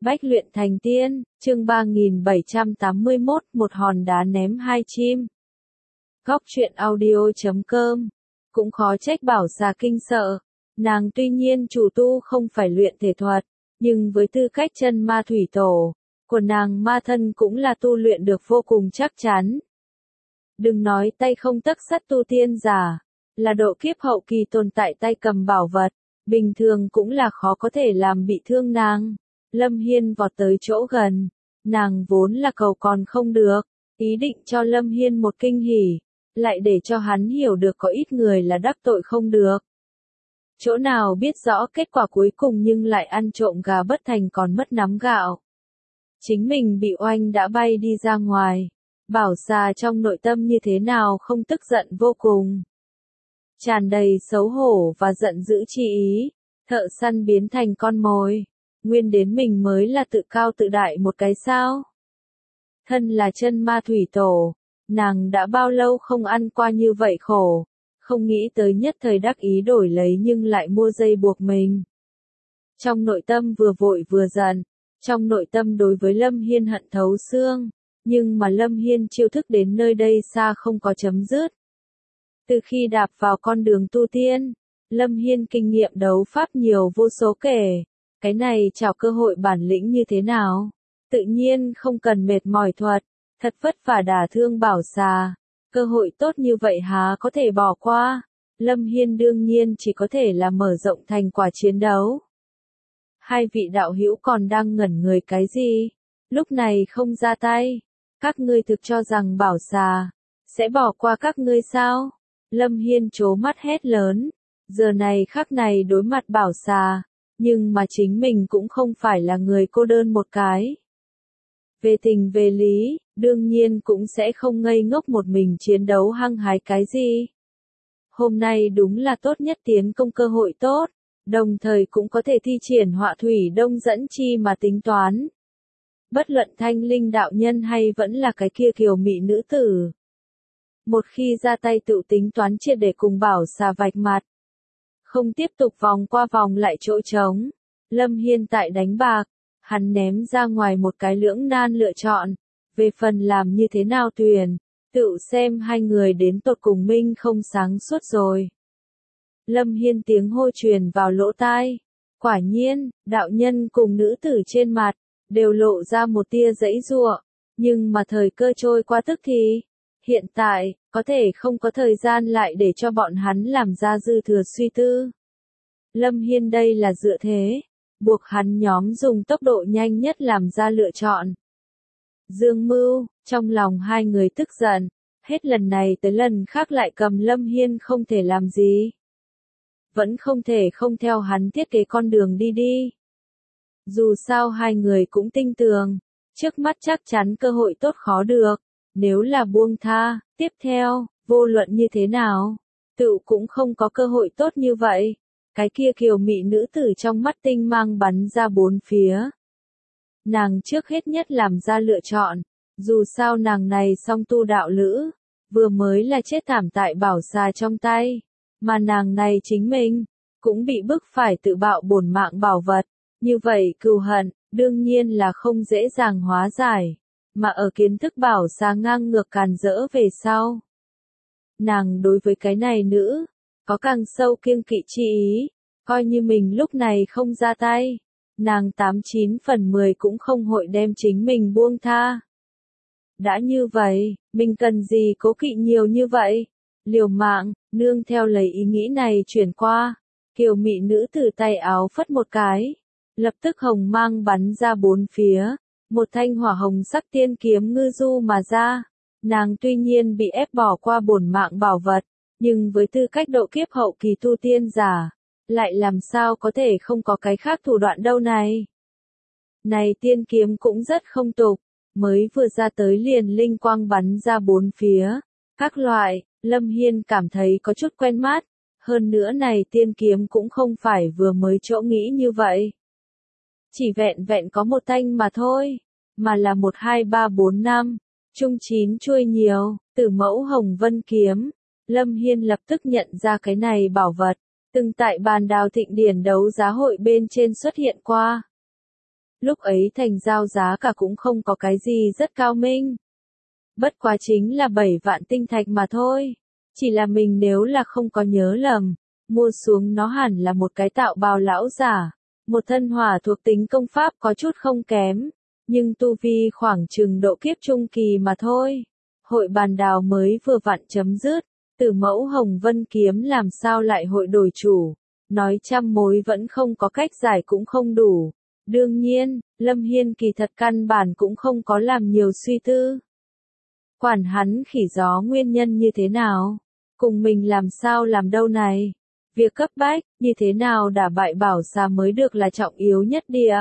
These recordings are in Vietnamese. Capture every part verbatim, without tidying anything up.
Bách luyện thành tiên, chương ba nghìn bảy trăm tám mươi mốt, một hòn đá ném hai chim. Góc truyện audio chấm com. Cũng khó trách Bảo Xà kinh sợ. Nàng tuy nhiên chủ tu không phải luyện thể thuật, nhưng với tư cách chân ma thủy tổ, của nàng ma thân cũng là tu luyện được vô cùng chắc chắn. Đừng nói tay không tấc sắt tu tiên giả, là độ kiếp hậu kỳ tồn tại tay cầm bảo vật, bình thường cũng là khó có thể làm bị thương nàng. Lâm Hiên vọt tới chỗ gần, nàng vốn là cầu còn không được, ý định cho Lâm Hiên một kinh hỉ, lại để cho hắn hiểu được có ít người là đắc tội không được. Chỗ nào biết rõ kết quả cuối cùng nhưng lại ăn trộm gà bất thành còn mất nắm gạo. Chính mình bị oanh đã bay đi ra ngoài, Bảo Xà trong nội tâm như thế nào không tức giận vô cùng. Tràn đầy xấu hổ và giận dữ chi ý, thợ săn biến thành con mồi. Nguyên đến mình mới là tự cao tự đại một cái sao. Thân là chân ma thủy tổ, nàng đã bao lâu không ăn qua như vậy khổ, không nghĩ tới nhất thời đắc ý đổi lấy nhưng lại mua dây buộc mình. Trong nội tâm vừa vội vừa giận, trong nội tâm đối với Lâm Hiên hận thấu xương, nhưng mà Lâm Hiên chiêu thức đến nơi đây xa không có chấm dứt. Từ khi đạp vào con đường tu tiên, Lâm Hiên kinh nghiệm đấu pháp nhiều vô số kể. Cái này chào cơ hội bản lĩnh như thế nào? Tự nhiên không cần mệt mỏi thuật, thật vất vả đả thương Bảo Xà. Cơ hội tốt như vậy há có thể bỏ qua? Lâm Hiên đương nhiên chỉ có thể là mở rộng thành quả chiến đấu. Hai vị đạo hữu còn đang ngẩn người cái gì? Lúc này không ra tay. Các ngươi thực cho rằng Bảo Xà sẽ bỏ qua các ngươi sao? Lâm Hiên trố mắt hét lớn. Giờ này khắc này đối mặt Bảo Xà. Nhưng mà chính mình cũng không phải là người cô đơn một cái. Về tình về lý, đương nhiên cũng sẽ không ngây ngốc một mình chiến đấu hăng hái cái gì. Hôm nay đúng là tốt nhất tiến công cơ hội tốt, đồng thời cũng có thể thi triển họa thủy đông dẫn chi mà tính toán. Bất luận Thanh Linh đạo nhân hay vẫn là cái kia kiều mị nữ tử. Một khi ra tay tự tính toán triệt để cùng Bảo Xà vạch mặt. Không tiếp tục vòng qua vòng lại chỗ trống. Lâm Hiên tại đánh bạc, hắn ném ra ngoài một cái lưỡng nan lựa chọn. Về phần làm như thế nào tuyển, tự xem hai người đến tột cùng minh không sáng suốt rồi. Lâm Hiên tiếng hô truyền vào lỗ tai. Quả nhiên, đạo nhân cùng nữ tử trên mặt, đều lộ ra một tia giãy giụa. Nhưng mà thời cơ trôi qua tức thì. Hiện tại, có thể không có thời gian lại để cho bọn hắn làm ra dư thừa suy tư. Lâm Hiên đây là dựa thế, buộc hắn nhóm dùng tốc độ nhanh nhất làm ra lựa chọn. Dương Mưu, trong lòng hai người tức giận, hết lần này tới lần khác lại cầm Lâm Hiên không thể làm gì. Vẫn không thể không theo hắn thiết kế con đường đi đi. Dù sao hai người cũng tinh tường, trước mắt chắc chắn cơ hội tốt khó được. Nếu là buông tha, tiếp theo, vô luận như thế nào, tự cũng không có cơ hội tốt như vậy. Cái kia kiều mị nữ tử trong mắt tinh mang bắn ra bốn phía. Nàng trước hết nhất làm ra lựa chọn, dù sao nàng này song tu đạo lữ, vừa mới là chết thảm tại Bảo Xà trong tay, mà nàng này chính mình, cũng bị bức phải tự bạo bổn mạng bảo vật, như vậy cừu hận, đương nhiên là không dễ dàng hóa giải. Mà ở kiến thức Bảo Xà ngang ngược càn rỡ về sau. Nàng đối với cái này nữ, có càng sâu kiêng kỵ chi ý, coi như mình lúc này không ra tay, nàng tám chín phần mười cũng không hội đem chính mình buông tha. Đã như vậy, mình cần gì cố kỵ nhiều như vậy? Liều mạng, nương theo lấy ý nghĩ này chuyển qua, kiều mị nữ từ tay áo phất một cái, lập tức hồng mang bắn ra bốn phía. Một thanh hỏa hồng sắc tiên kiếm ngư du mà ra, nàng tuy nhiên bị ép bỏ qua bổn mạng bảo vật, nhưng với tư cách độ kiếp hậu kỳ tu tiên giả, lại làm sao có thể không có cái khác thủ đoạn đâu này. Này tiên kiếm cũng rất không tục, mới vừa ra tới liền linh quang bắn ra bốn phía, các loại, Lâm Hiên cảm thấy có chút quen mắt, hơn nữa này tiên kiếm cũng không phải vừa mới chỗ nghĩ như vậy. Chỉ vẹn vẹn có một thanh mà thôi, mà là một hai ba bốn năm, chung chín chuôi nhiều, Tử Mẫu Hồng Vân kiếm. Lâm Hiên lập tức nhận ra cái này bảo vật, từng tại bàn đào thịnh điển đấu giá hội bên trên xuất hiện qua. Lúc ấy thành giao giá cả cũng không có cái gì rất cao minh. Bất quá chính là bảy vạn tinh thạch mà thôi. Chỉ là mình nếu là không có nhớ lầm, mua xuống nó hẳn là một cái tạo bào lão giả. Một thân hỏa thuộc tính công pháp có chút không kém, nhưng tu vi khoảng chừng độ kiếp trung kỳ mà thôi. Hội bàn đào mới vừa vặn chấm dứt, Tử mẫu Hồng Vân kiếm làm sao lại hội đổi chủ, nói trăm mối vẫn không có cách giải cũng không đủ. Đương nhiên, Lâm Hiên kỳ thật căn bản cũng không có làm nhiều suy tư. Quản hắn khỉ gió nguyên nhân như thế nào, cùng mình làm sao làm đâu này. Việc cấp bách, như thế nào đả bại bảo xà mới được là trọng yếu nhất địa.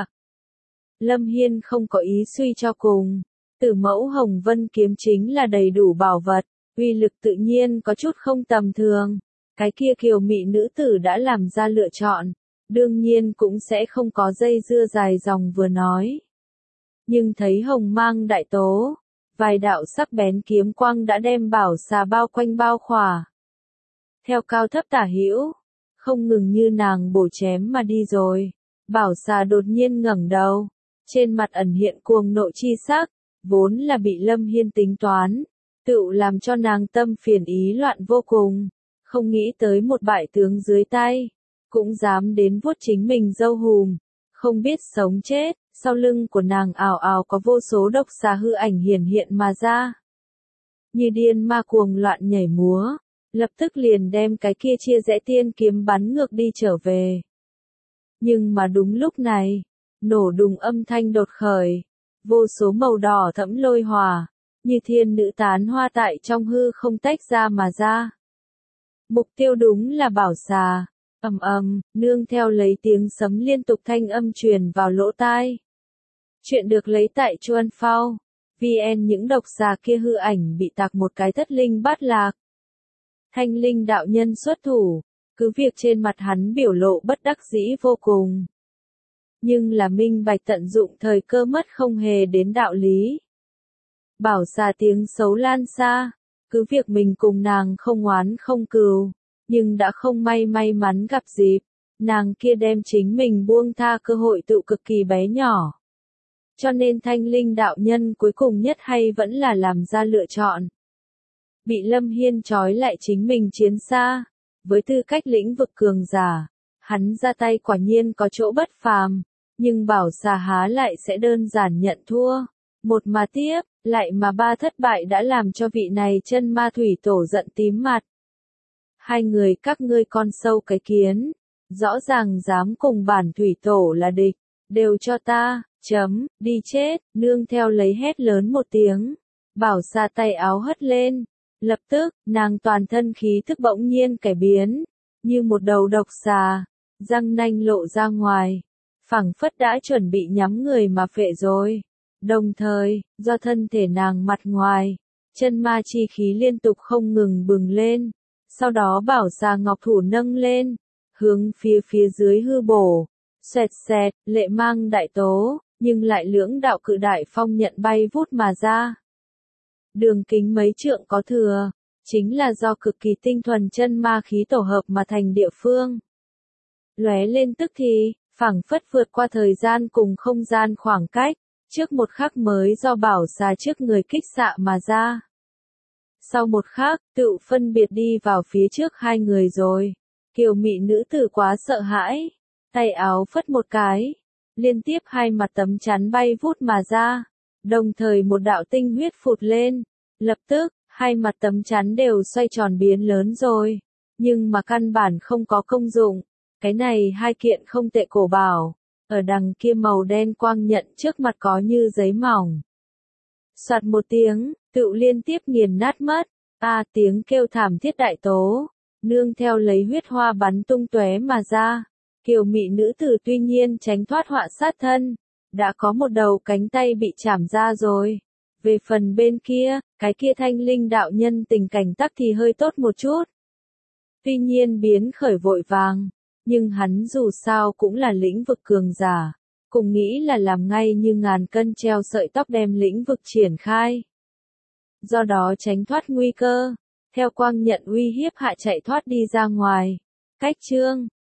Lâm Hiên không có ý suy cho cùng. Tử mẫu Hồng Vân kiếm chính là đầy đủ bảo vật, uy lực tự nhiên có chút không tầm thường. Cái kia kiều mị nữ tử đã làm ra lựa chọn, đương nhiên cũng sẽ không có dây dưa dài dòng vừa nói. Nhưng thấy hồng mang đại tố, vài đạo sắc bén kiếm quang đã đem bảo xà bao quanh bao khỏa. Theo cao thấp tả hữu, không ngừng như nàng bổ chém mà đi rồi. Bảo xà đột nhiên ngẩng đầu, trên mặt ẩn hiện cuồng nộ chi sắc, vốn là bị Lâm Hiên tính toán, tựu làm cho nàng tâm phiền ý loạn vô cùng, không nghĩ tới một bại tướng dưới tay, cũng dám đến vuốt chính mình dâu hùm, không biết sống chết. Sau lưng của nàng ào ào có vô số độc xà hư ảnh hiển hiện mà ra, như điên ma cuồng loạn nhảy múa, lập tức liền đem cái kia chia rẽ tiên kiếm bắn ngược đi trở về. Nhưng mà đúng lúc này, nổ đùng âm thanh đột khởi, vô số màu đỏ thẫm lôi hỏa, như thiên nữ tán hoa tại trong hư không tách ra mà ra. Mục tiêu đúng là bảo xà, ầm ầm, nương theo lấy tiếng sấm liên tục thanh âm truyền vào lỗ tai. Chuyện được lấy tại Chuan Phao, vn những độc xà kia hư ảnh bị tạc một cái thất linh bát lạc. Thanh linh đạo nhân xuất thủ, cứ việc trên mặt hắn biểu lộ bất đắc dĩ vô cùng. Nhưng là minh bạch tận dụng thời cơ mất không hề đến đạo lý. Bảo xà tiếng xấu lan xa, cứ việc mình cùng nàng không oán không cừu, nhưng đã không may may mắn gặp dịp, nàng kia đem chính mình buông tha cơ hội tự cực kỳ bé nhỏ. Cho nên thanh linh đạo nhân cuối cùng nhất hay vẫn là làm ra lựa chọn. Bị Lâm Hiên trói lại chính mình chiến xa, với tư cách lĩnh vực cường giả, hắn ra tay quả nhiên có chỗ bất phàm, nhưng bảo xà há lại sẽ đơn giản nhận thua. Một mà tiếp, lại mà ba thất bại đã làm cho vị này chân ma thủy tổ giận tím mặt. Hai người các ngươi con sâu cái kiến, rõ ràng dám cùng bản thủy tổ là địch, đều cho ta, chấm, đi chết, nương theo lấy hét lớn một tiếng. Bảo xà tay áo hất lên, lập tức, nàng toàn thân khí thức bỗng nhiên cải biến, như một đầu độc xà, răng nanh lộ ra ngoài, phảng phất đã chuẩn bị nhắm người mà phệ rồi. Đồng thời, do thân thể nàng mặt ngoài, chân ma chi khí liên tục không ngừng bừng lên, sau đó bảo xà ngọc thủ nâng lên, hướng phía phía dưới hư bổ, xoẹt xẹt, lệ mang đại tố, nhưng lại lưỡng đạo cự đại phong nhận bay vút mà ra. Đường kính mấy trượng có thừa, chính là do cực kỳ tinh thuần chân ma khí tổ hợp mà thành địa phương. Lóe lên tức thì, phảng phất vượt qua thời gian cùng không gian khoảng cách, trước một khắc mới do bảo xà trước người kích xạ mà ra. Sau một khắc, tự phân biệt đi vào phía trước hai người rồi. Kiều mị nữ tử quá sợ hãi, tay áo phất một cái, liên tiếp hai mặt tấm chắn bay vút mà ra, đồng thời một đạo tinh huyết phụt lên, lập tức, hai mặt tấm chắn đều xoay tròn biến lớn rồi, nhưng mà căn bản không có công dụng, cái này hai kiện không tệ cổ bảo, ở đằng kia màu đen quang nhận trước mặt có như giấy mỏng. Soạt một tiếng, tự liên tiếp nghiền nát mất, a tiếng kêu thảm thiết đại tố, nương theo lấy huyết hoa bắn tung tóe mà ra. Kiều mị nữ tử tuy nhiên tránh thoát họa sát thân, đã có một đầu cánh tay bị chảm ra rồi. Về phần bên kia, cái kia thanh linh đạo nhân tình cảnh tắc thì hơi tốt một chút. Tuy nhiên biến khởi vội vàng, nhưng hắn dù sao cũng là lĩnh vực cường giả, cùng nghĩ là làm ngay như ngàn cân treo sợi tóc đem lĩnh vực triển khai. Do đó tránh thoát nguy cơ, theo quang nhận uy hiếp hạ chạy thoát đi ra ngoài. Cách chương